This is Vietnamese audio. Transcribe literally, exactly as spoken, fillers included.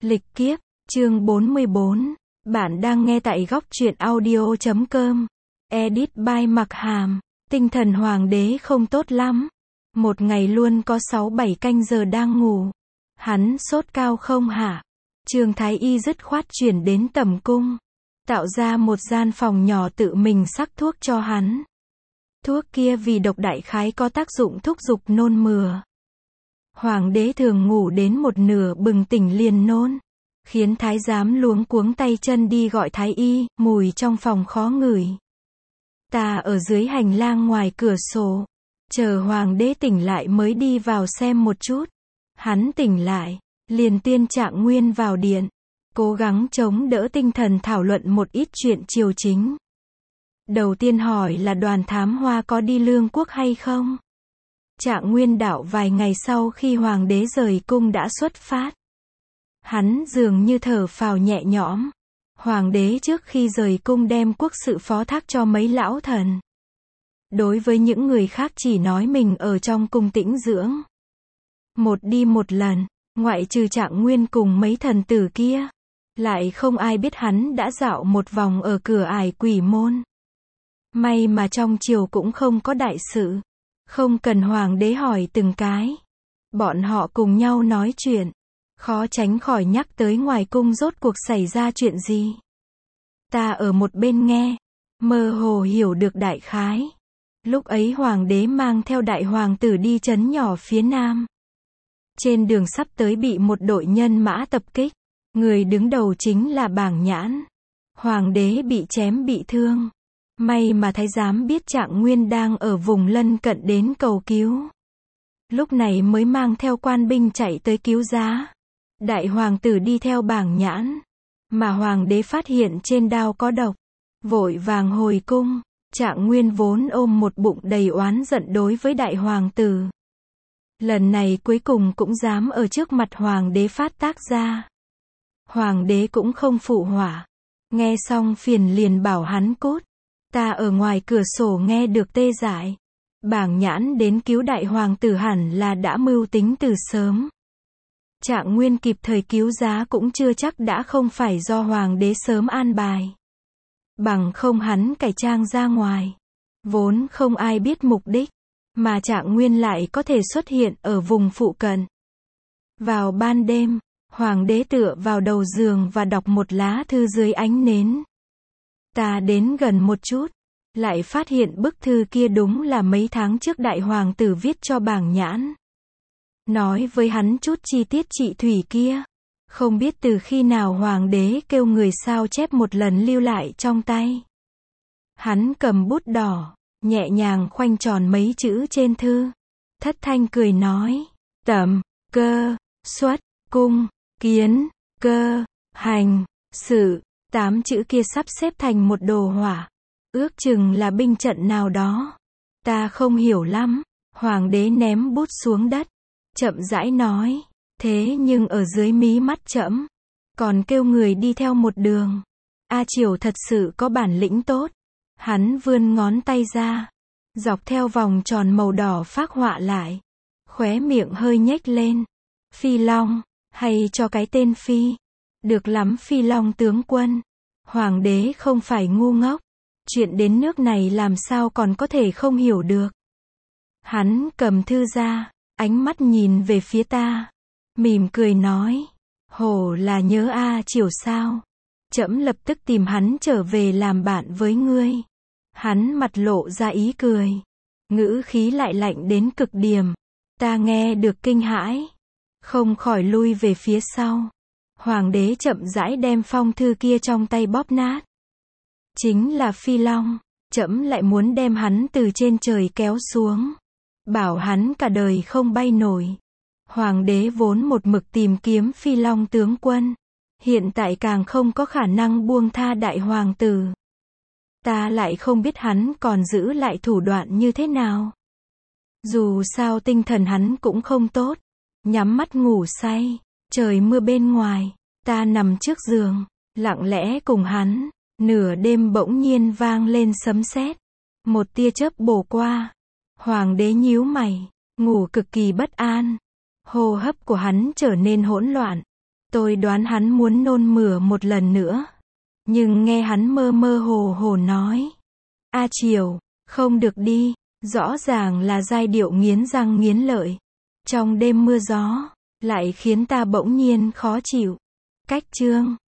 Lịch kiếp, chương bốn mươi bốn. Bạn đang nghe tại góc truyện audio chấm com. Edit by Mặc Hàm. Tinh thần hoàng đế không tốt lắm. Một ngày luôn có sáu bảy canh giờ đang ngủ. Hắn sốt cao không hả? Trương Thái Y dứt khoát chuyển đến tẩm cung. Tạo ra một gian phòng nhỏ tự mình sắc thuốc cho hắn. Thuốc kia vì độc đại khái có tác dụng thúc giục nôn mửa. Hoàng đế thường ngủ đến một nửa bừng tỉnh liền nôn. Khiến thái giám luống cuống tay chân đi gọi thái y, mùi trong phòng khó ngửi. Ta ở dưới hành lang ngoài cửa sổ. Chờ hoàng đế tỉnh lại mới đi vào xem một chút. Hắn tỉnh lại, liền tiên Trạng Nguyên vào điện. Cố gắng chống đỡ tinh thần thảo luận một ít chuyện triều chính. Đầu tiên hỏi là đoàn thám hoa có đi Lương Quốc hay không? Trạng Nguyên đạo vài ngày sau khi hoàng đế rời cung đã xuất phát. Hắn dường như thở phào nhẹ nhõm. Hoàng đế trước khi rời cung đem quốc sự phó thác cho mấy lão thần. Đối với những người khác chỉ nói mình ở trong cung tĩnh dưỡng. Một đi một lần, ngoại trừ Trạng Nguyên cùng mấy thần tử kia. Lại không ai biết hắn đã dạo một vòng ở cửa ải Quỷ Môn. May mà trong triều cũng không có đại sự. Không cần hoàng đế hỏi từng cái. Bọn họ cùng nhau nói chuyện. Khó tránh khỏi nhắc tới ngoài cung rốt cuộc xảy ra chuyện gì. Ta ở một bên nghe. Mơ hồ hiểu được đại khái. Lúc ấy hoàng đế mang theo đại hoàng tử đi trấn nhỏ phía nam. Trên đường sắp tới bị một đội nhân mã tập kích. Người đứng đầu chính là Bảng Nhãn. Hoàng đế bị chém bị thương. May mà thái giám biết Trạng Nguyên đang ở vùng lân cận đến cầu cứu. Lúc này mới mang theo quan binh chạy tới cứu giá. Đại hoàng tử đi theo Bảng Nhãn. Mà hoàng đế phát hiện trên đao có độc. Vội vàng hồi cung. Trạng Nguyên vốn ôm một bụng đầy oán giận đối với đại hoàng tử. Lần này cuối cùng cũng dám ở trước mặt hoàng đế phát tác ra. Hoàng đế cũng không phụ họa. Nghe xong phiền liền bảo hắn cút. Ta ở ngoài cửa sổ nghe được tê dại. Bảng Nhãn đến cứu đại hoàng tử hẳn là đã mưu tính từ sớm. Trạng Nguyên kịp thời cứu giá cũng chưa chắc đã không phải do hoàng đế sớm an bài. Bằng không hắn cải trang ra ngoài. Vốn không ai biết mục đích. Mà Trạng Nguyên lại có thể xuất hiện ở vùng phụ cận. Vào ban đêm, hoàng đế tựa vào đầu giường và đọc một lá thư dưới ánh nến. Ta đến gần một chút, lại phát hiện bức thư kia đúng là mấy tháng trước đại hoàng tử viết cho Bảng Nhãn. Nói với hắn chút chi tiết chị Thủy kia. Không biết từ khi nào hoàng đế kêu người sao chép một lần lưu lại trong tay. Hắn cầm bút đỏ, nhẹ nhàng khoanh tròn mấy chữ trên thư. Thất thanh cười nói, tẩm, cơ, xuất, cung, kiến, cơ, hành, sự. Tám chữ kia sắp xếp thành một đồ họa. Ước chừng là binh trận nào đó. Ta không hiểu lắm. Hoàng đế ném bút xuống đất. Chậm rãi nói. Thế nhưng ở dưới mí mắt trẫm còn kêu người đi theo một đường. A Triều thật sự có bản lĩnh tốt. Hắn vươn ngón tay ra. Dọc theo vòng tròn màu đỏ phác họa lại. Khóe miệng hơi nhếch lên. Phi Long. Hay cho cái tên Phi. Được lắm Phi Long tướng quân. Hoàng đế không phải ngu ngốc. Chuyện đến nước này làm sao còn có thể không hiểu được. Hắn cầm thư ra, ánh mắt nhìn về phía ta. Mỉm cười nói. Hồ là nhớ A Triều sao. Trẫm lập tức tìm hắn trở về làm bạn với ngươi. Hắn mặt lộ ra ý cười. Ngữ khí lại lạnh đến cực điểm. Ta nghe được kinh hãi. Không khỏi lui về phía sau. Hoàng đế chậm rãi đem phong thư kia trong tay bóp nát. Chính là Phi Long. Trẫm lại muốn đem hắn từ trên trời kéo xuống. Bảo hắn cả đời không bay nổi. Hoàng đế vốn một mực tìm kiếm Phi Long tướng quân. Hiện tại càng không có khả năng buông tha đại hoàng tử. Ta lại không biết hắn còn giữ lại thủ đoạn như thế nào. Dù sao tinh thần hắn cũng không tốt. Nhắm mắt ngủ say. Trời mưa bên ngoài, ta nằm trước giường, lặng lẽ cùng hắn. Nửa đêm bỗng nhiên vang lên sấm sét. Một tia chớp bổ qua. Hoàng đế nhíu mày, ngủ cực kỳ bất an. Hô hấp của hắn trở nên hỗn loạn. Tôi đoán hắn muốn nôn mửa một lần nữa. Nhưng nghe hắn mơ mơ hồ hồ nói. A Triều, không được đi. Rõ ràng là giai điệu nghiến răng nghiến lợi. Trong đêm mưa gió, lại khiến ta bỗng nhiên khó chịu. Cách chương